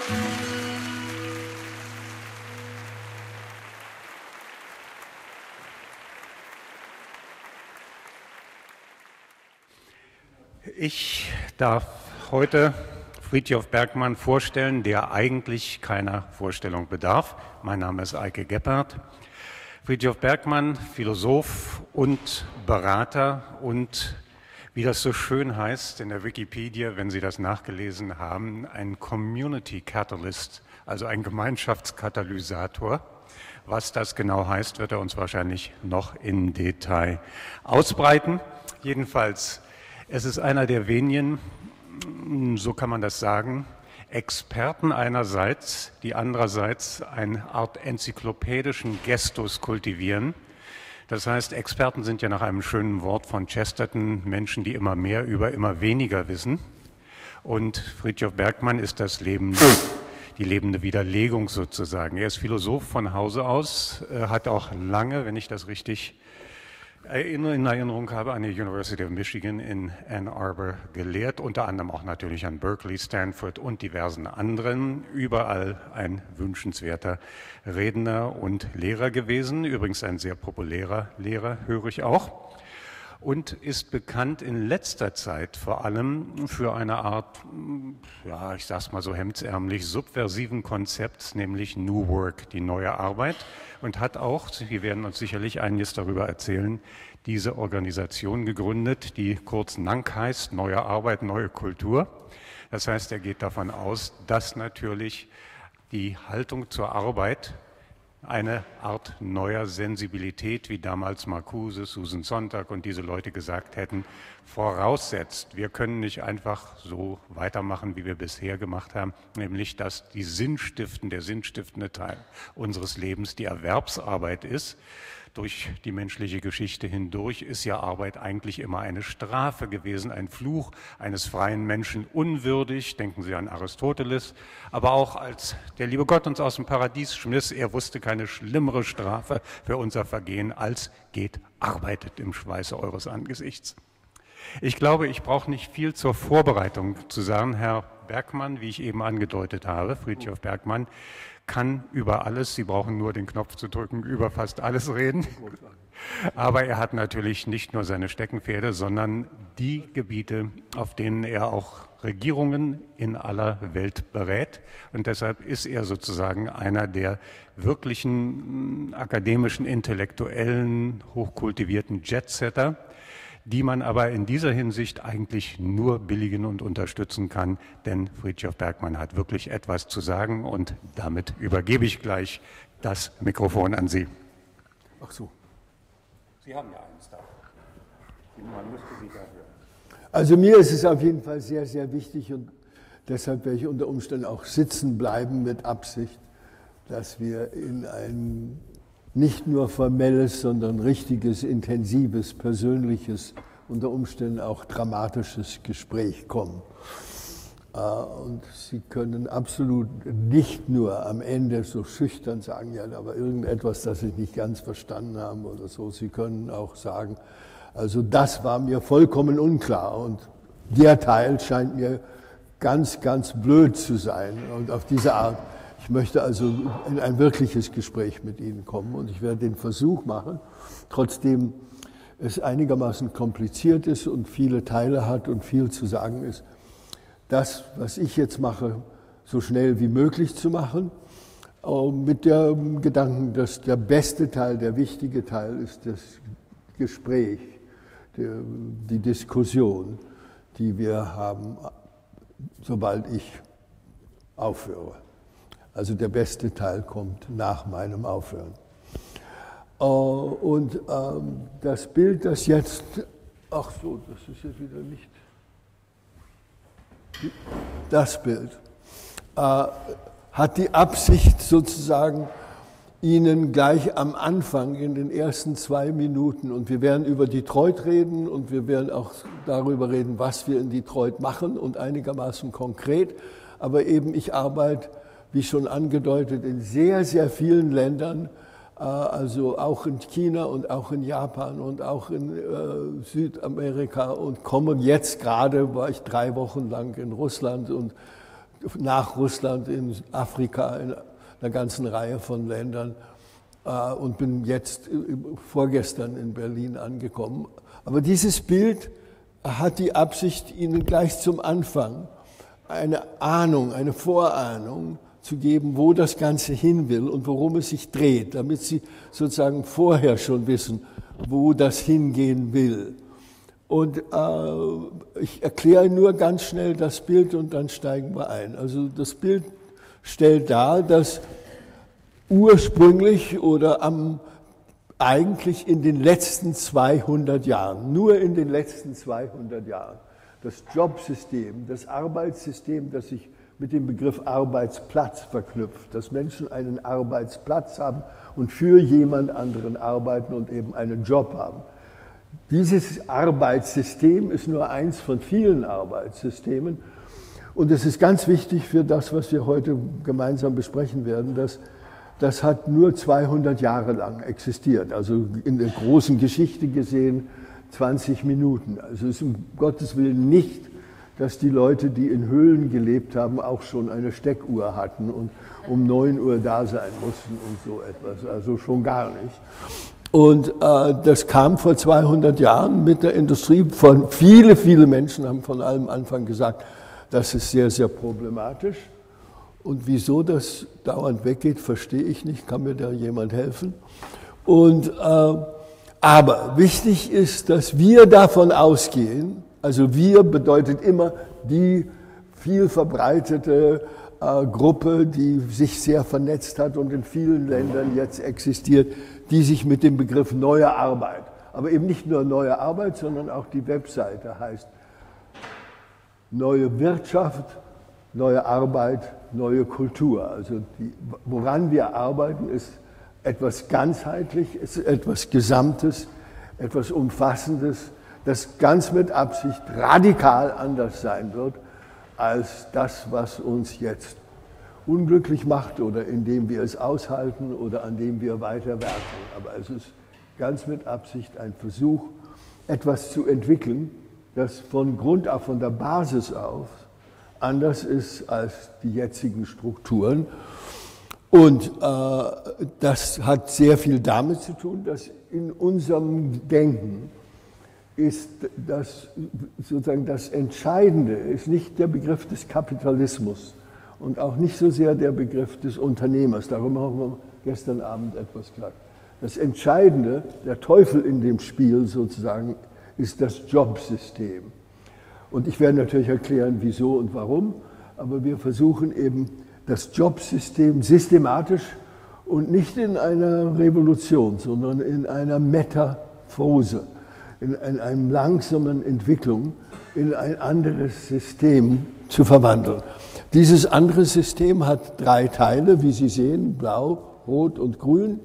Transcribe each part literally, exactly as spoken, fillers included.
Ich darf heute Frithjof Bergmann vorstellen, der eigentlich keiner Vorstellung bedarf. Mein Name ist Eike Gebhardt. Frithjof Bergmann, Philosoph und Berater und, wie das so schön heißt in der Wikipedia, wenn Sie das nachgelesen haben, ein Community Catalyst, also ein Gemeinschaftskatalysator. Was das genau heißt, wird er uns wahrscheinlich noch in Detail ausbreiten. Jedenfalls, es ist einer der wenigen, so kann man das sagen, Experten einerseits, die andererseits eine Art enzyklopädischen Gestus kultivieren. Das heißt, Experten sind ja nach einem schönen Wort von Chesterton Menschen, die immer mehr über immer weniger wissen. Und Frithjof Bergmann ist das Leben, die lebende Widerlegung sozusagen. Er ist Philosoph von Hause aus, hat auch lange, wenn ich das richtig in Erinnerung habe, an der University of Michigan in Ann Arbor gelehrt, unter anderem auch natürlich an Berkeley, Stanford und diversen anderen, überall ein wünschenswerter Redner und Lehrer gewesen, übrigens ein sehr populärer Lehrer, höre ich auch, und ist bekannt in letzter Zeit vor allem für eine Art, ja, ich sag's mal so hemdsärmlich, subversiven Konzepts, nämlich New Work, die neue Arbeit, und hat auch, wir werden uns sicherlich einiges darüber erzählen, diese Organisation gegründet, die kurz N A N C heißt, Neue Arbeit, Neue Kultur. Das heißt, er geht davon aus, dass natürlich die Haltung zur Arbeit eine Art neuer Sensibilität, wie damals Marcuse, Susan Sontag und diese Leute gesagt hätten, voraussetzt. Wir können nicht einfach so weitermachen, wie wir bisher gemacht haben, nämlich dass die sinnstiftende, der sinnstiftende Teil unseres Lebens die Erwerbsarbeit ist. Durch die menschliche Geschichte hindurch ist ja Arbeit eigentlich immer eine Strafe gewesen, ein Fluch eines freien Menschen, unwürdig, denken Sie an Aristoteles, aber auch als der liebe Gott uns aus dem Paradies schmiss, er wusste keine schlimmere Strafe für unser Vergehen als geht, arbeitet im Schweiße eures Angesichts. Ich glaube, ich brauche nicht viel zur Vorbereitung zu sagen. Herr Bergmann, wie ich eben angedeutet habe, Frithjof Bergmann, kann über alles, Sie brauchen nur den Knopf zu drücken, über fast alles reden. Aber er hat natürlich nicht nur seine Steckenpferde, sondern die Gebiete, auf denen er auch Regierungen in aller Welt berät. Und deshalb ist er sozusagen einer der wirklichen akademischen, intellektuellen, hochkultivierten Jetsetter, die man aber in dieser Hinsicht eigentlich nur billigen und unterstützen kann, denn Frithjof Bergmann hat wirklich etwas zu sagen und damit übergebe ich gleich das Mikrofon an Sie. Ach so. Sie haben ja eins da. Man müsste Sie da hören. Also mir ist es auf jeden Fall sehr, sehr wichtig und deshalb werde ich unter Umständen auch sitzen bleiben mit Absicht, dass wir in ein nicht nur formelles, sondern richtiges, intensives, persönliches, unter Umständen auch dramatisches Gespräch kommen. Und Sie können absolut nicht nur am Ende so schüchtern sagen, ja, aber irgendetwas, das Sie nicht ganz verstanden haben oder so. Sie können auch sagen, also das war mir vollkommen unklar und der Teil scheint mir ganz, ganz blöd zu sein und auf diese Art. Ich möchte also in ein wirkliches Gespräch mit Ihnen kommen und ich werde den Versuch machen, trotzdem es einigermaßen kompliziert ist und viele Teile hat und viel zu sagen ist, das, was ich jetzt mache, so schnell wie möglich zu machen, mit dem Gedanken, dass der beste Teil, der wichtige Teil ist das Gespräch, die Diskussion, die wir haben, sobald ich aufhöre. Also der beste Teil kommt nach meinem Aufhören. Und das Bild, das jetzt, ach so, das ist jetzt wieder nicht, das Bild, hat die Absicht sozusagen, Ihnen gleich am Anfang in den ersten zwei Minuten, und wir werden über Detroit reden und wir werden auch darüber reden, was wir in Detroit machen und einigermaßen konkret, aber eben ich arbeite, wie schon angedeutet, in sehr, sehr vielen Ländern, also auch in China und auch in Japan und auch in äh, Südamerika und komme jetzt gerade, war ich drei Wochen lang in Russland und nach Russland in Afrika, in einer ganzen Reihe von Ländern äh, und bin jetzt äh, vorgestern in Berlin angekommen. Aber dieses Bild hat die Absicht, Ihnen gleich zum Anfang eine Ahnung, eine Vorahnung zu geben, wo das Ganze hin will und worum es sich dreht, damit Sie sozusagen vorher schon wissen, wo das hingehen will. Und äh, ich erkläre nur ganz schnell das Bild und dann steigen wir ein. Also das Bild stellt dar, dass ursprünglich oder am, eigentlich in den letzten zweihundert Jahren, nur in den letzten zweihundert Jahren, das Jobsystem, das Arbeitssystem, das sich mit dem Begriff Arbeitsplatz verknüpft, dass Menschen einen Arbeitsplatz haben und für jemand anderen arbeiten und eben einen Job haben. Dieses Arbeitssystem ist nur eins von vielen Arbeitssystemen und es ist ganz wichtig für das, was wir heute gemeinsam besprechen werden, dass das hat nur zweihundert Jahre lang existiert, also in der großen Geschichte gesehen zwanzig Minuten. Also es ist um Gottes Willen nicht, dass die Leute, die in Höhlen gelebt haben, auch schon eine Steckuhr hatten und um neun Uhr da sein mussten und so etwas, also schon gar nicht. Und äh, das kam vor zweihundert Jahren mit der Industrie. Von viele, viele Menschen haben von allem Anfang gesagt, das ist sehr, sehr problematisch. Und wieso das dauernd weggeht, verstehe ich nicht. Kann mir da jemand helfen? Und, äh, aber wichtig ist, dass wir davon ausgehen, also wir bedeutet immer die viel verbreitete äh, Gruppe, die sich sehr vernetzt hat und in vielen Ländern jetzt existiert, die sich mit dem Begriff neue Arbeit, aber eben nicht nur neue Arbeit, sondern auch die Webseite heißt neue Wirtschaft, neue Arbeit, neue Kultur. Also die, woran wir arbeiten, ist etwas ganzheitlich, ist etwas Gesamtes, etwas Umfassendes, das ganz mit Absicht radikal anders sein wird als das, was uns jetzt unglücklich macht oder indem wir es aushalten oder an dem wir weiter werken. Aber es ist ganz mit Absicht ein Versuch, etwas zu entwickeln, das von Grund auf, von der Basis auf, anders ist als die jetzigen Strukturen. Und äh, das hat sehr viel damit zu tun, dass in unserem Denken ist das sozusagen das Entscheidende, ist nicht der Begriff des Kapitalismus und auch nicht so sehr der Begriff des Unternehmers. Darüber haben wir gestern Abend etwas gesagt. Das Entscheidende, der Teufel in dem Spiel sozusagen, ist das Jobsystem. Und ich werde natürlich erklären, wieso und warum, aber wir versuchen eben das Jobsystem systematisch und nicht in einer Revolution, sondern in einer Metaphose, in, in einer langsamen Entwicklung, in ein anderes System zu verwandeln. Dieses andere System hat drei Teile, wie Sie sehen, blau, rot und grün.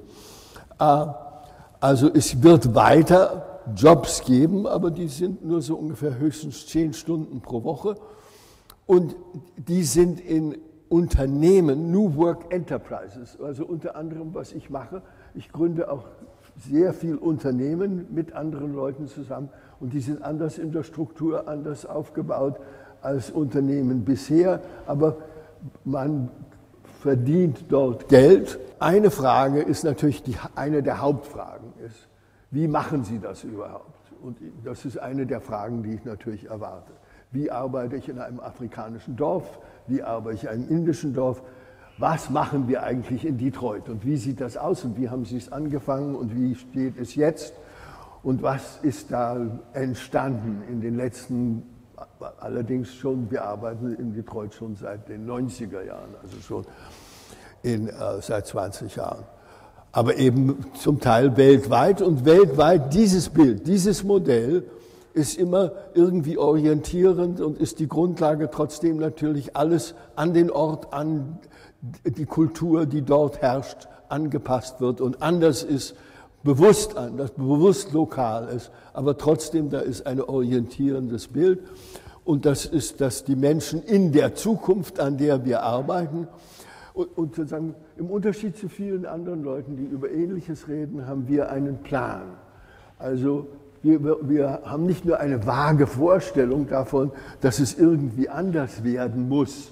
Also es wird weiter Jobs geben, aber die sind nur so ungefähr höchstens zehn Stunden pro Woche. Und die sind in Unternehmen, New Work Enterprises, also unter anderem, was ich mache. Ich gründe auch sehr viel Unternehmen mit anderen Leuten zusammen und die sind anders in der Struktur, anders aufgebaut als Unternehmen bisher, aber man verdient dort Geld. Eine Frage ist natürlich, die, eine der Hauptfragen ist, wie machen Sie das überhaupt? Und das ist eine der Fragen, die ich natürlich erwarte. Wie arbeite ich in einem afrikanischen Dorf? Wie arbeite ich in einem indischen Dorf? Was machen wir eigentlich in Detroit? Und wie sieht das aus? Und wie haben Sie es angefangen? Und wie steht es jetzt? Und was ist da entstanden in den letzten, allerdings schon, wir arbeiten in Detroit schon seit den neunziger Jahren, also schon in, äh, seit zwanzig Jahren. Aber eben zum Teil weltweit und weltweit dieses Bild, dieses Modell ist immer irgendwie orientierend und ist die Grundlage trotzdem natürlich alles an den Ort, an die Kultur, die dort herrscht, angepasst wird und anders ist, bewusst anders, bewusst lokal ist, aber trotzdem da ist ein orientierendes Bild und das ist, dass die Menschen in der Zukunft, an der wir arbeiten, und, und sozusagen im Unterschied zu vielen anderen Leuten, die über Ähnliches reden, haben wir einen Plan. Also wir, wir haben nicht nur eine vage Vorstellung davon, dass es irgendwie anders werden muss,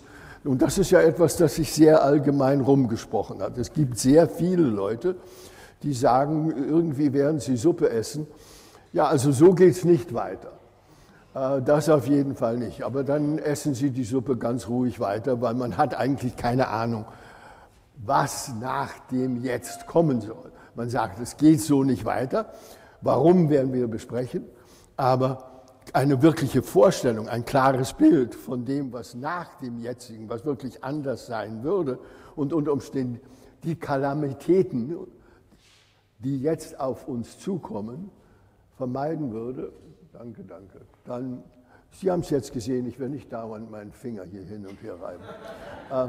Und das ist ja etwas, das sich sehr allgemein rumgesprochen hat. Es gibt sehr viele Leute, die sagen, irgendwie während sie Suppe essen, ja, also so geht es nicht weiter. Das auf jeden Fall nicht. Aber dann essen sie die Suppe ganz ruhig weiter, weil man hat eigentlich keine Ahnung, was nach dem Jetzt kommen soll. Man sagt, es geht so nicht weiter. Warum, werden wir besprechen. Aber eine wirkliche Vorstellung, ein klares Bild von dem, was nach dem Jetzigen, was wirklich anders sein würde und unter Umständen die Kalamitäten, die jetzt auf uns zukommen, vermeiden würde. Danke, danke. Dann, Sie haben es jetzt gesehen, ich werde nicht dauernd meinen Finger hier hin und her reiben. äh,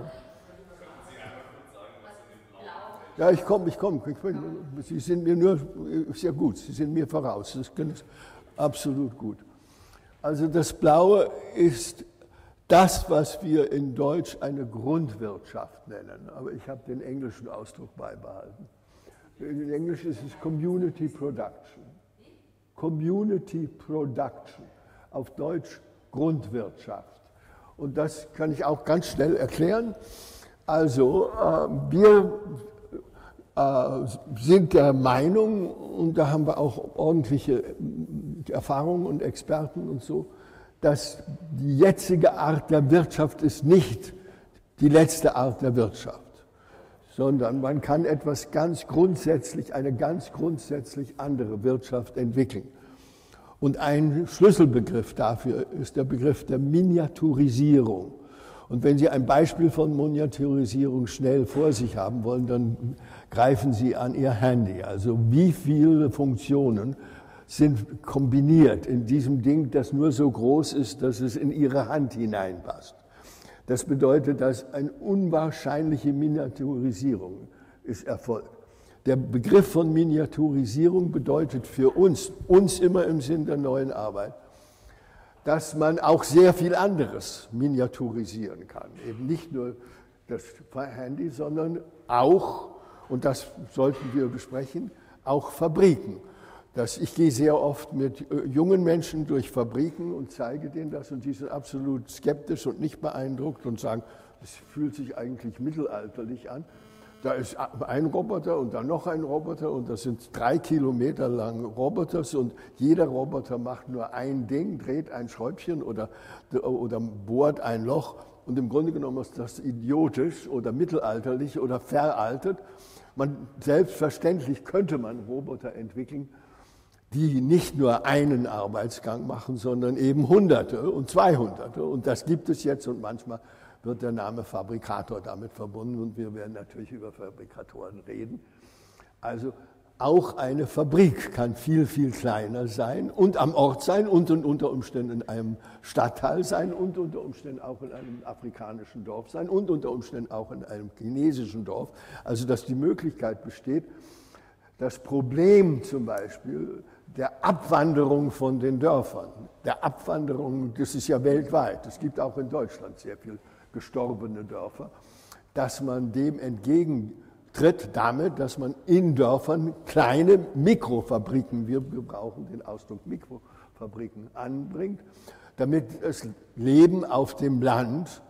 ja, ich komme, ich komme. Sie sind mir nur sehr gut, Sie sind mir voraus. Das ist absolut gut. Also das Blaue ist das, was wir in Deutsch eine Grundwirtschaft nennen. Aber ich habe den englischen Ausdruck beibehalten. In Englisch ist es Community Production. Community Production, auf Deutsch Grundwirtschaft. Und das kann ich auch ganz schnell erklären. Also äh, wir äh, sind der Meinung, und da haben wir auch ordentliche Erfahrungen und Experten und so, dass die jetzige Art der Wirtschaft ist nicht die letzte Art der Wirtschaft, sondern man kann etwas ganz grundsätzlich, eine ganz grundsätzlich andere Wirtschaft entwickeln. Und ein Schlüsselbegriff dafür ist der Begriff der Miniaturisierung. Und wenn Sie ein Beispiel von Miniaturisierung schnell vor sich haben wollen, dann greifen Sie an Ihr Handy. Also wie viele Funktionen sind kombiniert in diesem Ding, das nur so groß ist, dass es in Ihre Hand hineinpasst. Das bedeutet, dass eine unwahrscheinliche Miniaturisierung ist erfolgt. Der Begriff von Miniaturisierung bedeutet für uns, uns immer im Sinn der neuen Arbeit, dass man auch sehr viel anderes miniaturisieren kann. Eben nicht nur das Handy, sondern auch, und das sollten wir besprechen, auch Fabriken. Das, ich gehe sehr oft mit jungen Menschen durch Fabriken und zeige denen das und die sind absolut skeptisch und nicht beeindruckt und sagen, es fühlt sich eigentlich mittelalterlich an. Da ist ein Roboter und dann noch ein Roboter und das sind drei Kilometer lang Roboters und jeder Roboter macht nur ein Ding, dreht ein Schräubchen oder, oder bohrt ein Loch und im Grunde genommen ist das idiotisch oder mittelalterlich oder veraltet. Man, selbstverständlich könnte man Roboter entwickeln, die nicht nur einen Arbeitsgang machen, sondern eben Hunderte und Zweihunderte. Und das gibt es jetzt und manchmal wird der Name Fabrikator damit verbunden und wir werden natürlich über Fabrikatoren reden. Also auch eine Fabrik kann viel, viel kleiner sein und am Ort sein und unter Umständen in einem Stadtteil sein und unter Umständen auch in einem afrikanischen Dorf sein und unter Umständen auch in einem chinesischen Dorf. Also dass die Möglichkeit besteht, das Problem zum Beispiel der Abwanderung von den Dörfern, der Abwanderung, das ist ja weltweit, es gibt auch in Deutschland sehr viel gestorbene Dörfer, dass man dem entgegentritt damit, dass man in Dörfern kleine Mikrofabriken, wir brauchen den Ausdruck Mikrofabriken, anbringt, damit das Leben auf dem Land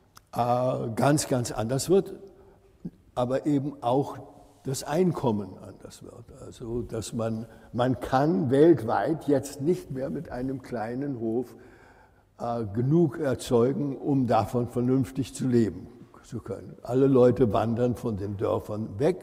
äh, ganz, ganz anders wird, aber eben auch das Einkommen anders wird. Also, dass man, man kann weltweit jetzt nicht mehr mit einem kleinen Hof äh, genug erzeugen, um davon vernünftig zu leben zu können. Alle Leute wandern von den Dörfern weg,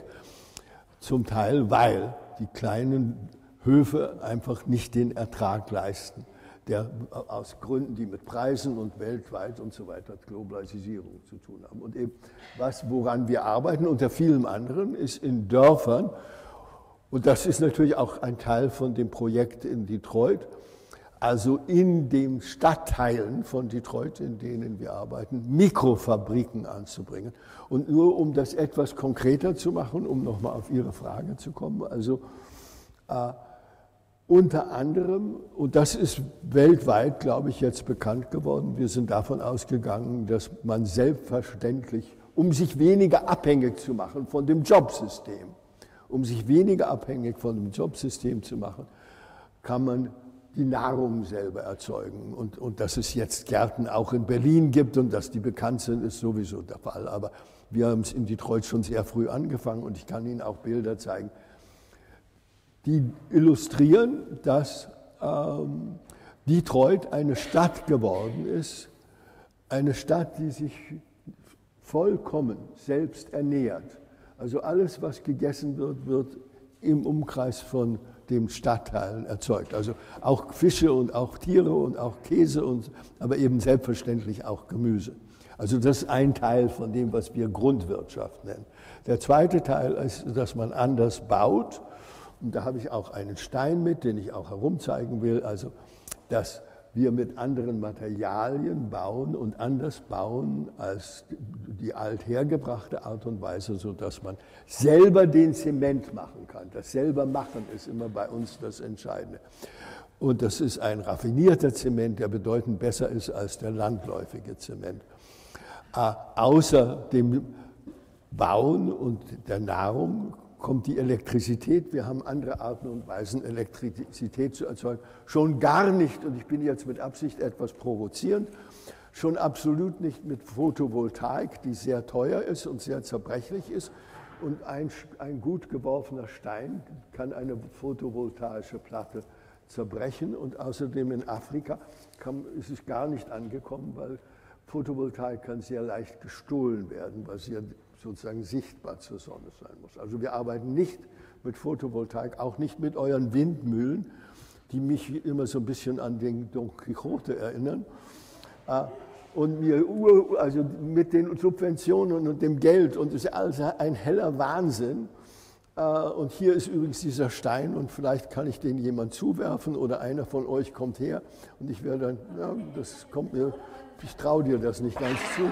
zum Teil, weil die kleinen Höfe einfach nicht den Ertrag leisten, der aus Gründen, die mit Preisen und weltweit und so weiter, Globalisierung zu tun haben. Und eben was, woran wir arbeiten, unter vielem anderen, ist in Dörfern, und das ist natürlich auch ein Teil von dem Projekt in Detroit, also in den Stadtteilen von Detroit, in denen wir arbeiten, Mikrofabriken anzubringen. Und nur um das etwas konkreter zu machen, um nochmal auf Ihre Frage zu kommen, also äh, unter anderem, und das ist weltweit, glaube ich, jetzt bekannt geworden, wir sind davon ausgegangen, dass man selbstverständlich, um sich weniger abhängig zu machen von dem Jobsystem, um sich weniger abhängig von dem Jobsystem zu machen, kann man die Nahrung selber erzeugen. Und, und dass es jetzt Gärten auch in Berlin gibt und dass die bekannt sind, ist sowieso der Fall. Aber wir haben es in Detroit schon sehr früh angefangen und ich kann Ihnen auch Bilder zeigen, die illustrieren, dass ähm, Detroit eine Stadt geworden ist, eine Stadt, die sich vollkommen selbst ernährt. Also alles, was gegessen wird, wird im Umkreis von den Stadtteilen erzeugt. Also auch Fische und auch Tiere und auch Käse, und, aber eben selbstverständlich auch Gemüse. Also das ist ein Teil von dem, was wir Grundwirtschaft nennen. Der zweite Teil ist, dass man anders baut. Und da habe ich auch einen Stein mit, den ich auch herumzeigen will. Also, dass wir mit anderen Materialien bauen und anders bauen als die althergebrachte Art und Weise, sodass man selber den Zement machen kann. Das selber machen ist immer bei uns das Entscheidende. Und das ist ein raffinierter Zement, der bedeutend besser ist als der landläufige Zement. Äh, außer dem Bauen und der Nahrung kommt die Elektrizität. Wir haben andere Arten und Weisen, Elektrizität zu erzeugen. Schon gar nicht, und ich bin jetzt mit Absicht etwas provozierend, schon absolut nicht mit Photovoltaik, die sehr teuer ist und sehr zerbrechlich ist. Und ein, ein gut geworfener Stein kann eine photovoltaische Platte zerbrechen. Und außerdem in Afrika kann, ist es gar nicht angekommen, weil Photovoltaik kann sehr leicht gestohlen werden, weil sie ja sozusagen sichtbar zur Sonne sein muss. Also wir arbeiten nicht mit Photovoltaik, auch nicht mit euren Windmühlen, die mich immer so ein bisschen an den Don Quixote erinnern. Und mir, also mit den Subventionen und dem Geld, und es ist alles ein heller Wahnsinn. Und hier ist übrigens dieser Stein, und vielleicht kann ich den jemand zuwerfen oder einer von euch kommt her und ich werde dann, ja, das kommt mir, ich traue dir das nicht ganz zu.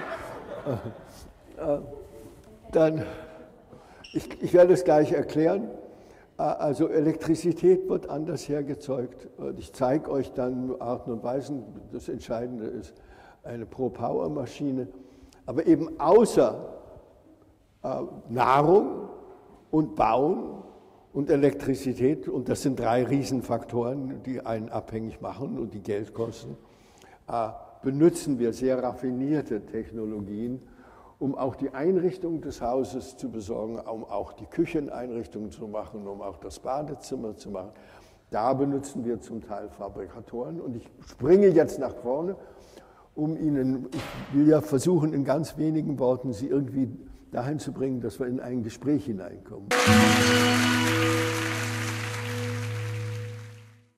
Dann, ich, ich werde es gleich erklären. Also Elektrizität wird anders hergezeugt. Ich zeige euch dann Arten und Weisen. Das Entscheidende ist eine Pro-Power-Maschine. Aber eben außer äh, Nahrung und Bauen und Elektrizität, und das sind drei Riesenfaktoren, die einen abhängig machen und die Geld kosten, äh, benutzen wir sehr raffinierte Technologien, um auch die Einrichtung des Hauses zu besorgen, um auch die Kücheneinrichtung zu machen, um auch das Badezimmer zu machen. Da benutzen wir zum Teil Fabrikatoren. Und ich springe jetzt nach vorne, um Ihnen, ich will ja versuchen, in ganz wenigen Worten Sie irgendwie dahin zu bringen, dass wir in ein Gespräch hineinkommen.